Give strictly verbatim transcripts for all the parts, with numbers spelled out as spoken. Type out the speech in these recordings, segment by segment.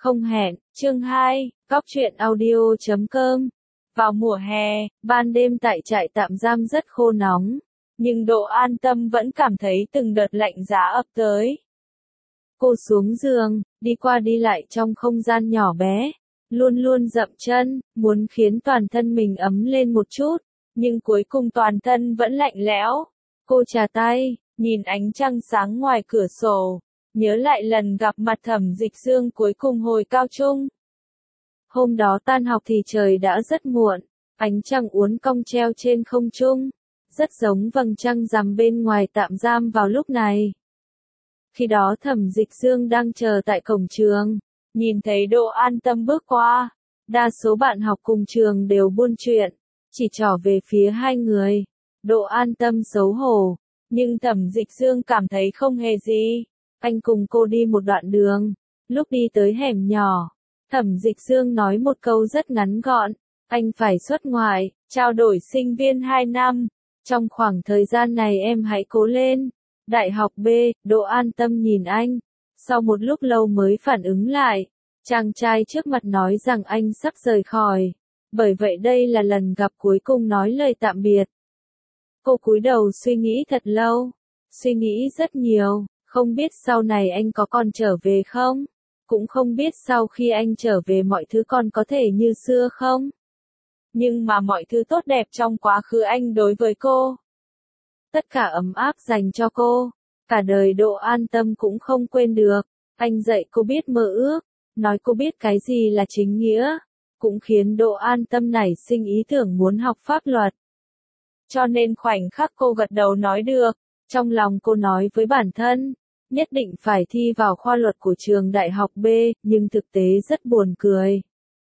Không hẹn, chương hai, Cóc truyện audio chấm com. Vào mùa hè, ban đêm tại trại tạm giam rất khô nóng, nhưng Độ An Tâm vẫn cảm thấy từng đợt lạnh giá ập tới. Cô xuống giường, đi qua đi lại trong không gian nhỏ bé, luôn luôn dậm chân, muốn khiến toàn thân mình ấm lên một chút, nhưng cuối cùng toàn thân vẫn lạnh lẽo. Cô chà tay, nhìn ánh trăng sáng ngoài cửa sổ, nhớ lại lần gặp mặt Thẩm Dịch Dương cuối cùng hồi cao trung. Hôm đó tan học thì trời đã rất muộn, ánh trăng uốn cong treo trên không trung, rất giống vầng trăng rằm bên ngoài tạm giam vào lúc này. Khi đó Thẩm Dịch Dương đang chờ tại cổng trường, nhìn thấy Độ An Tâm bước qua, đa số bạn học cùng trường đều buôn chuyện, chỉ trỏ về phía hai người. Độ An Tâm xấu hổ, nhưng Thẩm Dịch Dương cảm thấy không hề gì. Anh cùng cô đi một đoạn đường, lúc đi tới hẻm nhỏ, Thẩm Dịch Dương nói một câu rất ngắn gọn, anh phải xuất ngoại, trao đổi sinh viên hai năm, trong khoảng thời gian này em hãy cố lên. Đại học B, Độ An Tâm nhìn anh, sau một lúc lâu mới phản ứng lại, chàng trai trước mặt nói rằng anh sắp rời khỏi, bởi vậy đây là lần gặp cuối cùng nói lời tạm biệt. Cô cúi đầu suy nghĩ thật lâu, suy nghĩ rất nhiều. Không biết sau này anh có còn trở về không? Cũng không biết sau khi anh trở về mọi thứ còn có thể như xưa không? Nhưng mà mọi thứ tốt đẹp trong quá khứ anh đối với cô, tất cả ấm áp dành cho cô, cả đời Độ An Tâm cũng không quên được. Anh dạy cô biết mơ ước, nói cô biết cái gì là chính nghĩa, cũng khiến Độ An Tâm nảy sinh ý tưởng muốn học pháp luật. Cho nên khoảnh khắc cô gật đầu nói được, trong lòng cô nói với bản thân, nhất định phải thi vào khoa luật của trường đại học B, nhưng thực tế rất buồn cười.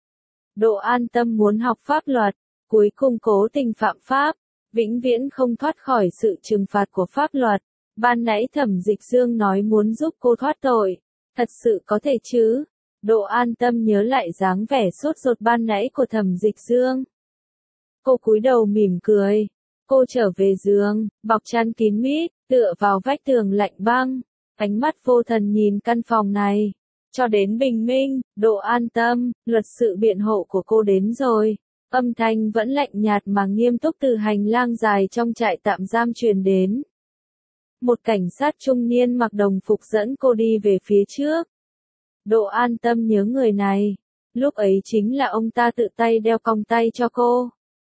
Độ An Tâm muốn học pháp luật, cuối cùng cố tình phạm pháp, vĩnh viễn không thoát khỏi sự trừng phạt của pháp luật. Ban nãy Thẩm Dịch Dương nói muốn giúp cô thoát tội, thật sự có thể chứ? Độ An Tâm nhớ lại dáng vẻ sốt ruột ban nãy của Thẩm Dịch Dương. Cô cúi đầu mỉm cười, cô trở về giường, bọc chăn kín mít, tựa vào vách tường lạnh băng. Ánh mắt vô thần nhìn căn phòng này, cho đến bình minh. Độ An Tâm, luật sự biện hộ của cô đến rồi. Âm thanh vẫn lạnh nhạt mà nghiêm túc từ hành lang dài trong trại tạm giam truyền đến. Một cảnh sát trung niên mặc đồng phục dẫn cô đi về phía trước. Độ An Tâm nhớ người này, lúc ấy chính là ông ta tự tay đeo còng tay cho cô.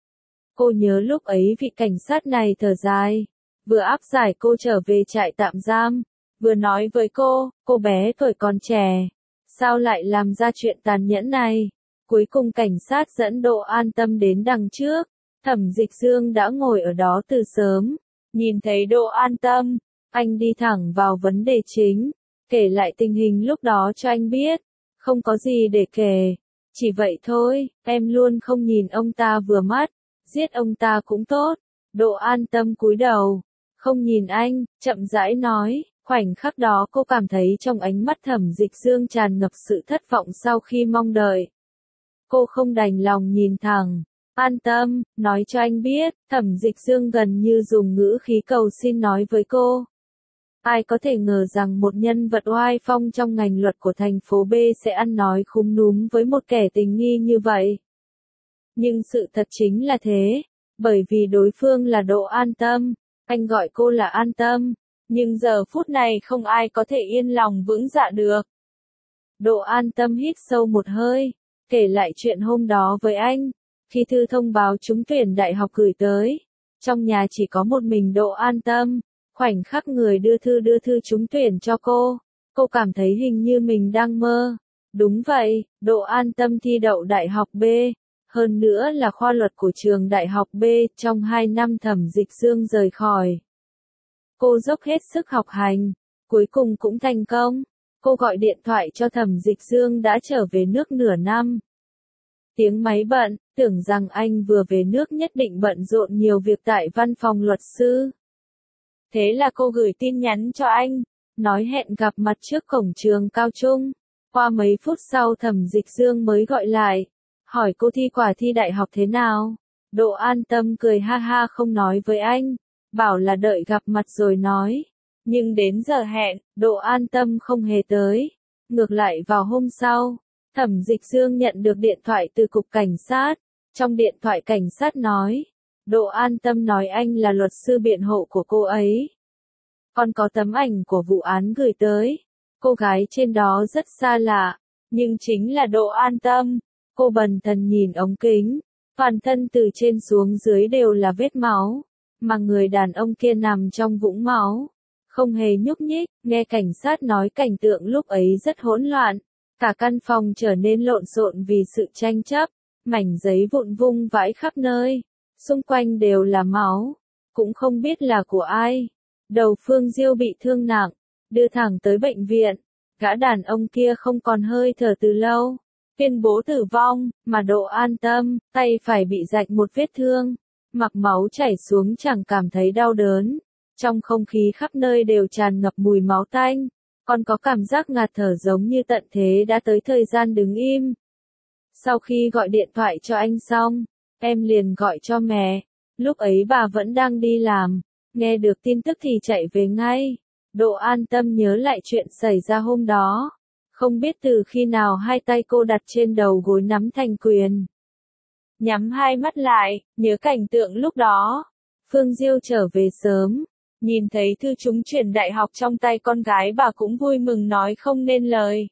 Cô nhớ lúc ấy vị cảnh sát này thở dài, vừa áp giải cô trở về trại tạm giam, vừa nói với cô, cô bé tuổi còn trẻ, sao lại làm ra chuyện tàn nhẫn này. Cuối cùng cảnh sát dẫn Độ An Tâm đến đằng trước, Thẩm Dịch Dương đã ngồi ở đó từ sớm, nhìn thấy Độ An Tâm, anh đi thẳng vào vấn đề chính, kể lại tình hình lúc đó cho anh biết, không có gì để kể, chỉ vậy thôi, em luôn không nhìn ông ta vừa mắt, giết ông ta cũng tốt. Độ An Tâm cúi đầu, không nhìn anh, chậm rãi nói. Khoảnh khắc đó cô cảm thấy trong ánh mắt Thẩm Dịch Dương tràn ngập sự thất vọng sau khi mong đợi. Cô không đành lòng nhìn thẳng. An Tâm, nói cho anh biết, Thẩm Dịch Dương gần như dùng ngữ khí cầu xin nói với cô. Ai có thể ngờ rằng một nhân vật oai phong trong ngành luật của thành phố B sẽ ăn nói khúm núm với một kẻ tình nghi như vậy. Nhưng sự thật chính là thế, bởi vì đối phương là Độ An Tâm, anh gọi cô là An Tâm. Nhưng giờ phút này không ai có thể yên lòng vững dạ được. Độ An Tâm hít sâu một hơi, kể lại chuyện hôm đó với anh. Khi thư thông báo trúng tuyển đại học gửi tới, trong nhà chỉ có một mình Độ An Tâm. Khoảnh khắc người đưa thư đưa thư trúng tuyển cho cô, cô cảm thấy hình như mình đang mơ. Đúng vậy, Độ An Tâm thi đậu đại học B, hơn nữa là khoa luật của trường đại học B. Trong hai năm Thẩm Dịch Dương rời khỏi, cô dốc hết sức học hành, cuối cùng cũng thành công. Cô gọi điện thoại cho Thẩm Dịch Dương đã trở về nước nửa năm. Tiếng máy bận, tưởng rằng anh vừa về nước nhất định bận rộn nhiều việc tại văn phòng luật sư. Thế là cô gửi tin nhắn cho anh, nói hẹn gặp mặt trước cổng trường cao trung. Qua mấy phút sau Thẩm Dịch Dương mới gọi lại, hỏi cô thi quả thi đại học thế nào. Độ An Tâm cười ha ha không nói với anh, bảo là đợi gặp mặt rồi nói. Nhưng đến giờ hẹn, Độ An Tâm không hề tới. Ngược lại vào hôm sau, Thẩm Dịch Dương nhận được điện thoại từ cục cảnh sát. Trong điện thoại cảnh sát nói, Độ An Tâm nói anh là luật sư biện hộ của cô ấy. Còn có tấm ảnh của vụ án gửi tới. Cô gái trên đó rất xa lạ, nhưng chính là Độ An Tâm. Cô bần thần nhìn ống kính, toàn thân từ trên xuống dưới đều là vết máu, mà người đàn ông kia nằm trong vũng máu, không hề nhúc nhích. Nghe cảnh sát nói cảnh tượng lúc ấy rất hỗn loạn, cả căn phòng trở nên lộn xộn vì sự tranh chấp, mảnh giấy vụn vung vãi khắp nơi, xung quanh đều là máu, cũng không biết là của ai. Đầu Phương Diêu bị thương nặng, đưa thẳng tới bệnh viện, gã đàn ông kia không còn hơi thở từ lâu, tuyên bố tử vong, mà Độ An Tâm, tay phải bị rạch một vết thương, mặc máu chảy xuống chẳng cảm thấy đau đớn. Trong không khí khắp nơi đều tràn ngập mùi máu tanh, còn có cảm giác ngạt thở giống như tận thế đã tới thời gian đứng im. Sau khi gọi điện thoại cho anh xong, em liền gọi cho mẹ, lúc ấy bà vẫn đang đi làm, nghe được tin tức thì chạy về ngay. Độ An Tâm nhớ lại chuyện xảy ra hôm đó, không biết từ khi nào hai tay cô đặt trên đầu gối nắm thành quyền. Nhắm hai mắt lại, nhớ cảnh tượng lúc đó. Phương Diêu trở về sớm, nhìn thấy thư trúng tuyển đại học trong tay con gái bà cũng vui mừng nói không nên lời.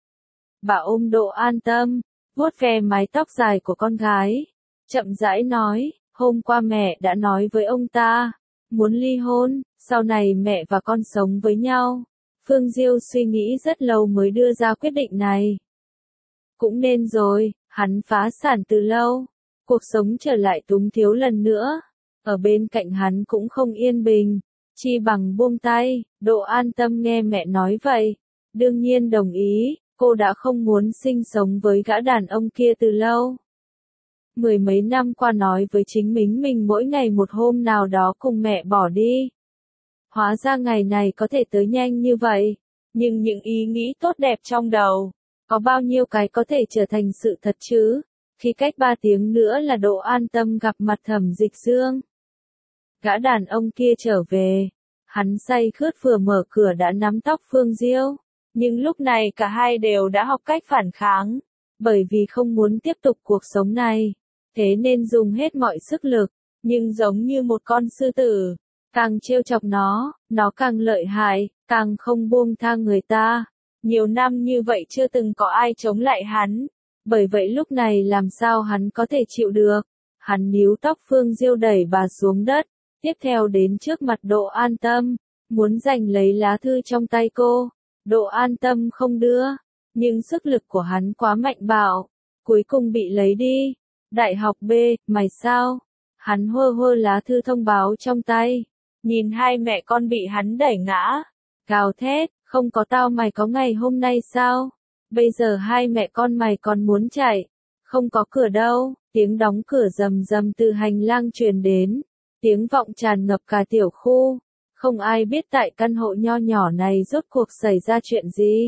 Bà ôm Độ An Tâm, vuốt ve mái tóc dài của con gái, chậm rãi nói, hôm qua mẹ đã nói với ông ta, muốn ly hôn, sau này mẹ và con sống với nhau. Phương Diêu suy nghĩ rất lâu mới đưa ra quyết định này. Cũng nên rồi, hắn phá sản từ lâu, cuộc sống trở lại túng thiếu lần nữa, ở bên cạnh hắn cũng không yên bình, chi bằng buông tay. Độ An Tâm nghe mẹ nói vậy, đương nhiên đồng ý, cô đã không muốn sinh sống với gã đàn ông kia từ lâu. Mười mấy năm qua nói với chính mình mình mỗi ngày một hôm nào đó cùng mẹ bỏ đi. Hóa ra ngày này có thể tới nhanh như vậy, nhưng những ý nghĩ tốt đẹp trong đầu, có bao nhiêu cái có thể trở thành sự thật chứ? Khi cách ba tiếng nữa là Độ An Tâm gặp mặt Thẩm Dịch Dương. Gã đàn ông kia trở về, hắn say khướt vừa mở cửa đã nắm tóc Phương Diêu, nhưng lúc này cả hai đều đã học cách phản kháng, bởi vì không muốn tiếp tục cuộc sống này, thế nên dùng hết mọi sức lực, nhưng giống như một con sư tử, càng trêu chọc nó, nó càng lợi hại, càng không buông tha người ta. Nhiều năm như vậy chưa từng có ai chống lại hắn, bởi vậy lúc này làm sao hắn có thể chịu được. Hắn níu tóc Phương Diêu đẩy bà xuống đất, tiếp theo đến trước mặt Độ An Tâm, muốn giành lấy lá thư trong tay cô. Độ An Tâm không đưa, nhưng sức lực của hắn quá mạnh bạo, cuối cùng bị lấy đi. Đại học B, mày sao? Hắn hơ hơ lá thư thông báo trong tay, nhìn hai mẹ con bị hắn đẩy ngã, gào thét, không có tao mày có ngày hôm nay sao? Bây giờ hai mẹ con mày còn muốn chạy, không có cửa đâu. Tiếng đóng cửa rầm rầm từ hành lang truyền đến, tiếng vọng tràn ngập cả tiểu khu, không ai biết tại căn hộ nho nhỏ này rốt cuộc xảy ra chuyện gì.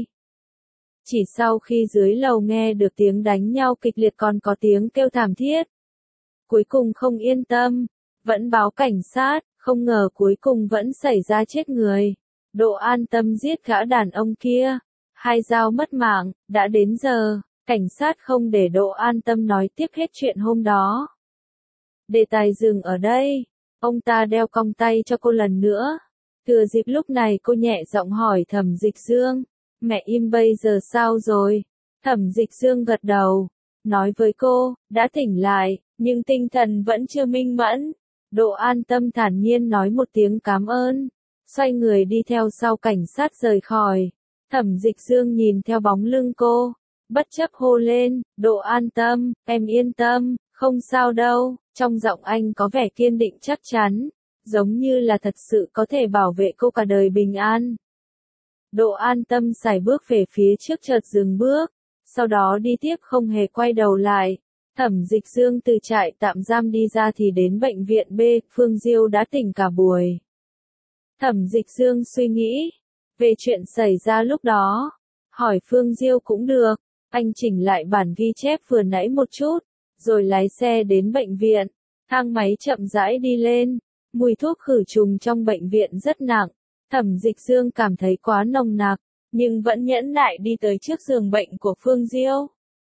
Chỉ sau khi dưới lầu nghe được tiếng đánh nhau kịch liệt còn có tiếng kêu thảm thiết. Cuối cùng không yên tâm, vẫn báo cảnh sát, không ngờ cuối cùng vẫn xảy ra chết người. Độ An Tâm giết gã đàn ông kia, hai dao mất mạng. Đã đến giờ, cảnh sát không để Độ An Tâm nói tiếp hết chuyện hôm đó. Đề tài dừng ở đây, ông ta đeo cong tay cho cô lần nữa. Thừa dịp lúc này cô nhẹ giọng hỏi Thẩm Dịch Dương, mẹ im bây giờ sao rồi? Thẩm Dịch Dương gật đầu, nói với cô, đã tỉnh lại, nhưng tinh thần vẫn chưa minh mẫn. Độ An Tâm thản nhiên nói một tiếng cảm ơn, xoay người đi theo sau cảnh sát rời khỏi. Thẩm Dịch Dương nhìn theo bóng lưng cô, bất chấp hô lên, Độ An Tâm, em yên tâm, không sao đâu. Trong giọng anh có vẻ kiên định chắc chắn, giống như là thật sự có thể bảo vệ cô cả đời bình an. Độ An Tâm sải bước về phía trước chợt dừng bước, sau đó đi tiếp không hề quay đầu lại. Thẩm Dịch Dương từ trại tạm giam đi ra thì đến bệnh viện B, Phương Diêu đã tỉnh cả buổi. Thẩm Dịch Dương suy nghĩ về chuyện xảy ra lúc đó, hỏi Phương Diêu cũng được, anh chỉnh lại bản ghi chép vừa nãy một chút, rồi lái xe đến bệnh viện. Thang máy chậm rãi đi lên, mùi thuốc khử trùng trong bệnh viện rất nặng. Thẩm Dịch Dương cảm thấy quá nồng nặc, nhưng vẫn nhẫn nại đi tới trước giường bệnh của Phương Diêu.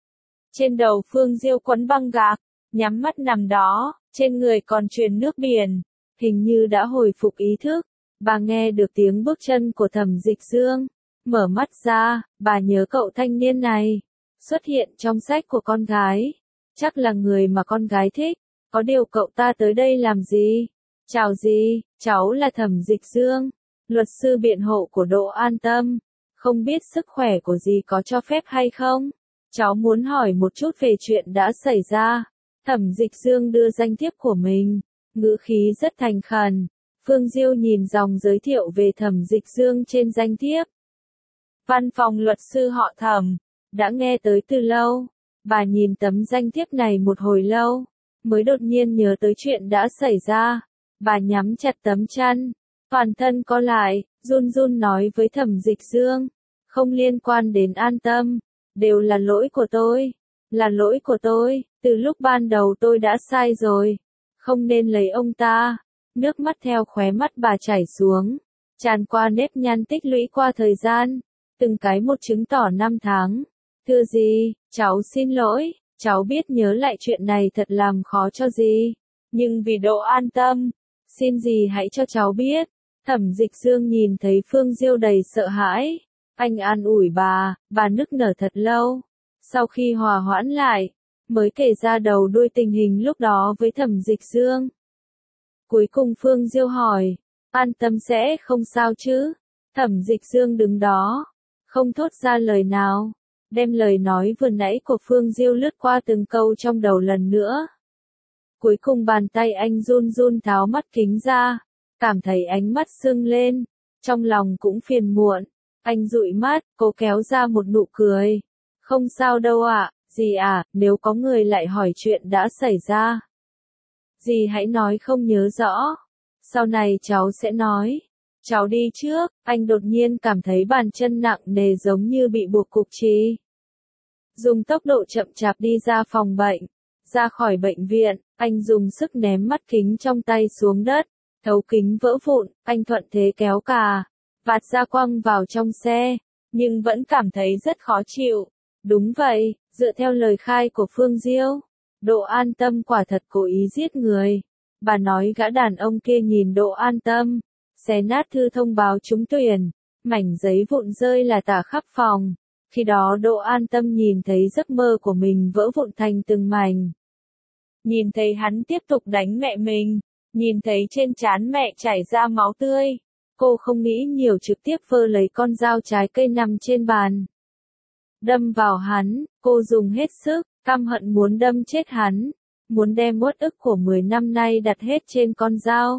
Trên đầu Phương Diêu quấn băng gạc, nhắm mắt nằm đó, trên người còn truyền nước biển, hình như đã hồi phục ý thức. Bà nghe được tiếng bước chân của Thẩm Dịch Dương, mở mắt ra, bà nhớ cậu thanh niên này, xuất hiện trong sách của con gái, chắc là người mà con gái thích, có điều cậu ta tới đây làm gì? Chào gì, cháu là Thẩm Dịch Dương, luật sư biện hộ của Đỗ An Tâm, không biết sức khỏe của dì có cho phép hay không? Cháu muốn hỏi một chút về chuyện đã xảy ra. Thẩm Dịch Dương đưa danh thiếp của mình, ngữ khí rất thành khẩn. Phương Diêu nhìn dòng giới thiệu về Thẩm Dịch Dương trên danh thiếp. Văn phòng luật sư họ Thẩm, đã nghe tới từ lâu. Bà nhìn tấm danh thiếp này một hồi lâu, mới đột nhiên nhớ tới chuyện đã xảy ra. Bà nhắm chặt tấm chăn, toàn thân co lại, run run nói với Thẩm Dịch Dương, không liên quan đến An Tâm, đều là lỗi của tôi, là lỗi của tôi, từ lúc ban đầu tôi đã sai rồi, không nên lấy ông ta. Nước mắt theo khóe mắt bà chảy xuống, tràn qua nếp nhăn tích lũy qua thời gian, từng cái một chứng tỏ năm tháng. Thưa dì, cháu xin lỗi, cháu biết nhớ lại chuyện này thật làm khó cho dì, nhưng vì Đỗ An Tâm, xin dì hãy cho cháu biết. Thẩm Dịch Dương nhìn thấy Phương Diêu đầy sợ hãi, anh an ủi bà, bà nức nở thật lâu. Sau khi hòa hoãn lại, mới kể ra đầu đuôi tình hình lúc đó với Thẩm Dịch Dương. Cuối cùng Phương Diêu hỏi, An Tâm sẽ không sao chứ? Thẩm Dịch Dương đứng đó, không thốt ra lời nào, đem lời nói vừa nãy của Phương Diêu lướt qua từng câu trong đầu lần nữa. Cuối cùng bàn tay anh run run tháo mắt kính ra, cảm thấy ánh mắt sưng lên, trong lòng cũng phiền muộn. Anh dụi mắt, cố kéo ra một nụ cười. Không sao đâu ạ, dì à, nếu có người lại hỏi chuyện đã xảy ra, dì hãy nói không nhớ rõ, sau này cháu sẽ nói. Cháu đi trước. Anh đột nhiên cảm thấy bàn chân nặng nề giống như bị buộc cục chì. Dùng tốc độ chậm chạp đi ra phòng bệnh, ra khỏi bệnh viện, anh dùng sức ném mắt kính trong tay xuống đất, thấu kính vỡ vụn, anh thuận thế kéo cà vạt ra quăng vào trong xe, nhưng vẫn cảm thấy rất khó chịu. Đúng vậy, dựa theo lời khai của Phương Diêu, Đỗ An Tâm quả thật cố ý giết người. Bà nói gã đàn ông kia nhìn Đỗ An Tâm, xé nát thư thông báo trúng tuyển, mảnh giấy vụn rơi là tả khắp phòng. Khi đó Đỗ An Tâm nhìn thấy giấc mơ của mình vỡ vụn thành từng mảnh. Nhìn thấy hắn tiếp tục đánh mẹ mình, nhìn thấy trên trán mẹ chảy ra máu tươi. Cô không nghĩ nhiều, trực tiếp vơ lấy con dao trái cây nằm trên bàn, đâm vào hắn. Cô dùng hết sức, căm hận muốn đâm chết hắn, muốn đem uất ức của mười năm nay đặt hết trên con dao.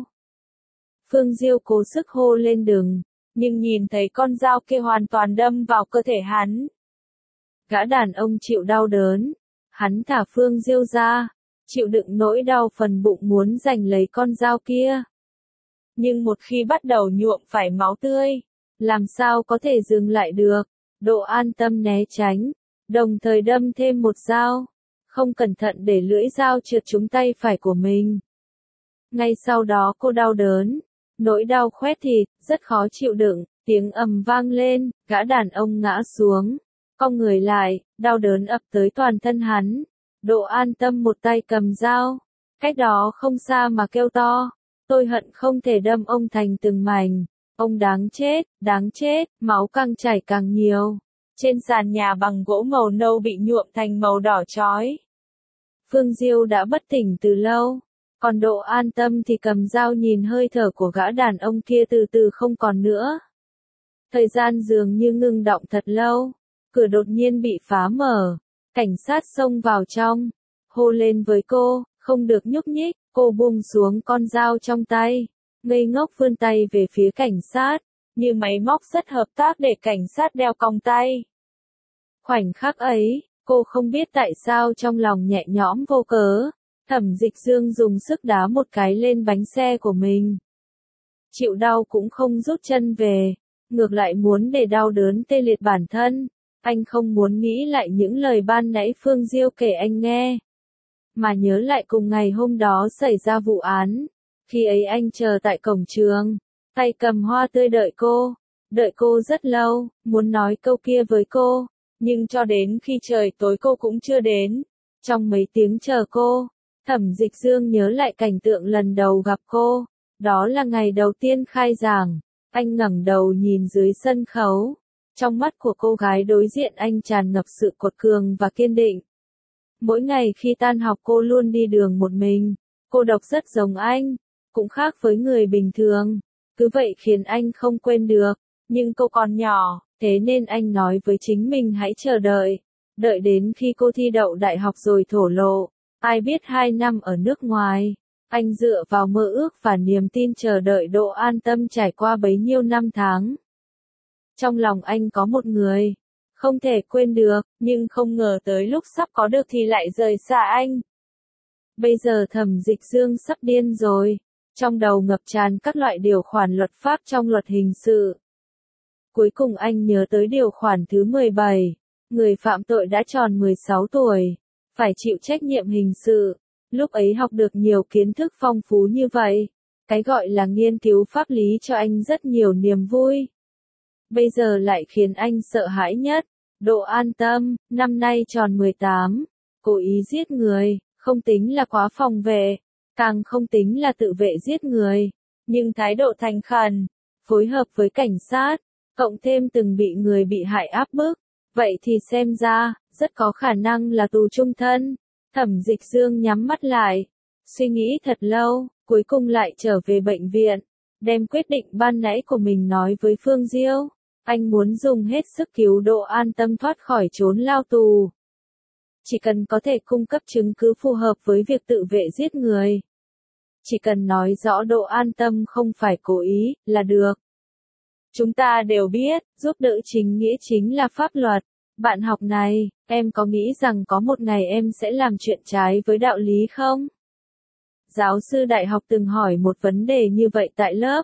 Phương Diêu cố sức hô lên đừng, nhưng nhìn thấy con dao kia hoàn toàn đâm vào cơ thể hắn. Gã đàn ông chịu đau đớn, hắn thả Phương Diêu ra, chịu đựng nỗi đau phần bụng muốn giành lấy con dao kia. Nhưng một khi bắt đầu nhuộm phải máu tươi, làm sao có thể dừng lại được. Đỗ An Tâm né tránh, đồng thời đâm thêm một dao, không cẩn thận để lưỡi dao trượt trúng tay phải của mình. Ngay sau đó cô đau đớn, nỗi đau khoét thịt, rất khó chịu đựng, tiếng ầm vang lên, gã đàn ông ngã xuống, cong người lại, đau đớn ập tới toàn thân hắn. Đỗ An Tâm một tay cầm dao, cách đó không xa mà kêu to, tôi hận không thể đâm ông thành từng mảnh, ông đáng chết, đáng chết, máu càng chảy càng nhiều. Trên sàn nhà bằng gỗ màu nâu bị nhuộm thành màu đỏ chói. Phương Diêu đã bất tỉnh từ lâu, còn Đỗ An Tâm thì cầm dao nhìn hơi thở của gã đàn ông kia từ từ không còn nữa. Thời gian dường như ngừng động thật lâu, cửa đột nhiên bị phá mở, cảnh sát xông vào trong, hô lên với cô, không được nhúc nhích. Cô buông xuống con dao trong tay, ngây ngốc vươn tay về phía cảnh sát, như máy móc rất hợp tác để cảnh sát đeo còng tay. Khoảnh khắc ấy, cô không biết tại sao trong lòng nhẹ nhõm vô cớ. Thẩm Dịch Dương dùng sức đá một cái lên bánh xe của mình. Chịu đau cũng không rút chân về, ngược lại muốn để đau đớn tê liệt bản thân. Anh không muốn nghĩ lại những lời ban nãy Phương Diêu kể anh nghe, mà nhớ lại cùng ngày hôm đó xảy ra vụ án. Khi ấy anh chờ tại cổng trường, tay cầm hoa tươi đợi cô, đợi cô rất lâu, muốn nói câu kia với cô, Nhưng cho đến khi trời tối cô cũng chưa đến. Trong mấy tiếng chờ cô, Thẩm Dịch Dương nhớ lại cảnh tượng lần đầu gặp cô. Đó là ngày đầu tiên khai giảng. Anh ngẩng đầu nhìn dưới sân khấu. Trong mắt của cô gái đối diện anh tràn ngập sự cuột cường và kiên định. Mỗi ngày khi tan học cô luôn đi đường một mình. Cô độc rất giống anh, cũng khác với người bình thường. Cứ vậy khiến anh không quên được. Nhưng cô còn nhỏ, thế nên anh nói với chính mình hãy chờ đợi. Đợi đến khi cô thi đậu đại học rồi thổ lộ. Ai biết hai năm ở nước ngoài, anh dựa vào mơ ước và niềm tin chờ đợi Độ An Tâm trải qua bấy nhiêu năm tháng. Trong lòng anh có một người, không thể quên được, nhưng không ngờ tới lúc sắp có được thì lại rời xa anh. Bây giờ Thẩm Dịch Dương sắp điên rồi, trong đầu ngập tràn các loại điều khoản luật pháp trong luật hình sự. Cuối cùng anh nhớ tới điều khoản thứ mười bảy, người phạm tội đã tròn mười sáu tuổi, phải chịu trách nhiệm hình sự. Lúc ấy học được nhiều kiến thức phong phú như vậy, cái gọi là nghiên cứu pháp lý cho anh rất nhiều niềm vui. Bây giờ lại khiến anh sợ hãi nhất, Độ An Tâm, năm nay tròn mười tám, cố ý giết người, không tính là quá phòng vệ, càng không tính là tự vệ giết người, nhưng thái độ thành khẩn, phối hợp với cảnh sát, cộng thêm từng bị người bị hại áp bức, vậy thì xem ra, rất có khả năng là tù chung thân. Thẩm Dịch Dương nhắm mắt lại, suy nghĩ thật lâu, cuối cùng lại trở về bệnh viện, đem quyết định ban nãy của mình nói với Phương Diêu. Anh muốn dùng hết sức cứu Độ An Tâm thoát khỏi chốn lao tù. Chỉ cần có thể cung cấp chứng cứ phù hợp với việc tự vệ giết người. Chỉ cần nói rõ Độ An Tâm không phải cố ý, là được. Chúng ta đều biết, giúp đỡ chính nghĩa chính là pháp luật. Bạn học này, em có nghĩ rằng có một ngày em sẽ làm chuyện trái với đạo lý không? Giáo sư đại học từng hỏi một vấn đề như vậy tại lớp.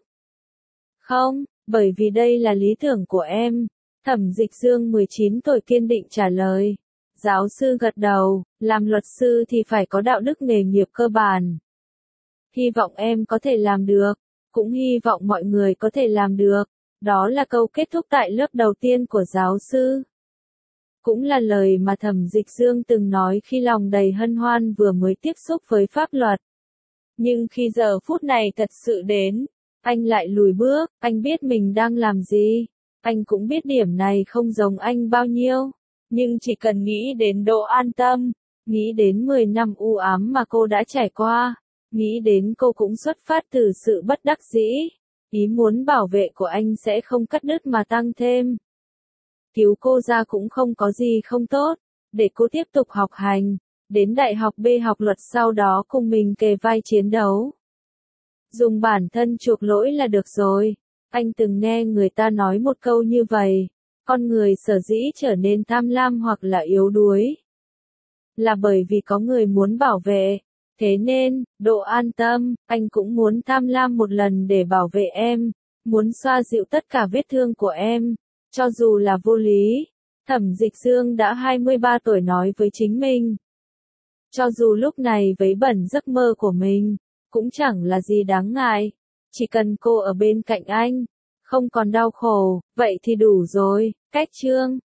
Không, bởi vì đây là lý tưởng của em. Thẩm Dịch Dương mười chín tuổi kiên định trả lời. Giáo sư gật đầu, làm luật sư thì phải có đạo đức nghề nghiệp cơ bản. Hy vọng em có thể làm được, cũng hy vọng mọi người có thể làm được. Đó là câu kết thúc tại lớp đầu tiên của giáo sư. Cũng là lời mà Thẩm Dịch Dương từng nói khi lòng đầy hân hoan vừa mới tiếp xúc với pháp luật. Nhưng khi giờ phút này thật sự đến, anh lại lùi bước, anh biết mình đang làm gì. Anh cũng biết điểm này không giống anh bao nhiêu. Nhưng chỉ cần nghĩ đến Độ An Tâm, nghĩ đến mười năm u ám mà cô đã trải qua, nghĩ đến cô cũng xuất phát từ sự bất đắc dĩ. Ý muốn bảo vệ của anh sẽ không cắt đứt mà tăng thêm. Cứu cô ra cũng không có gì không tốt, để cô tiếp tục học hành, đến đại học B học luật sau đó cùng mình kề vai chiến đấu. Dùng bản thân chuộc lỗi là được rồi. Anh từng nghe người ta nói một câu như vậy, con người sở dĩ trở nên tham lam hoặc là yếu đuối, là bởi vì có người muốn bảo vệ. Thế nên, Độ An Tâm, anh cũng muốn tham lam một lần để bảo vệ em, muốn xoa dịu tất cả vết thương của em, cho dù là vô lý. Thẩm Dịch Dương đã hai mươi ba tuổi nói với chính mình. Cho dù lúc này vấy bẩn giấc mơ của mình, cũng chẳng là gì đáng ngại. Chỉ cần cô ở bên cạnh anh, không còn đau khổ, vậy thì đủ rồi. Cách chương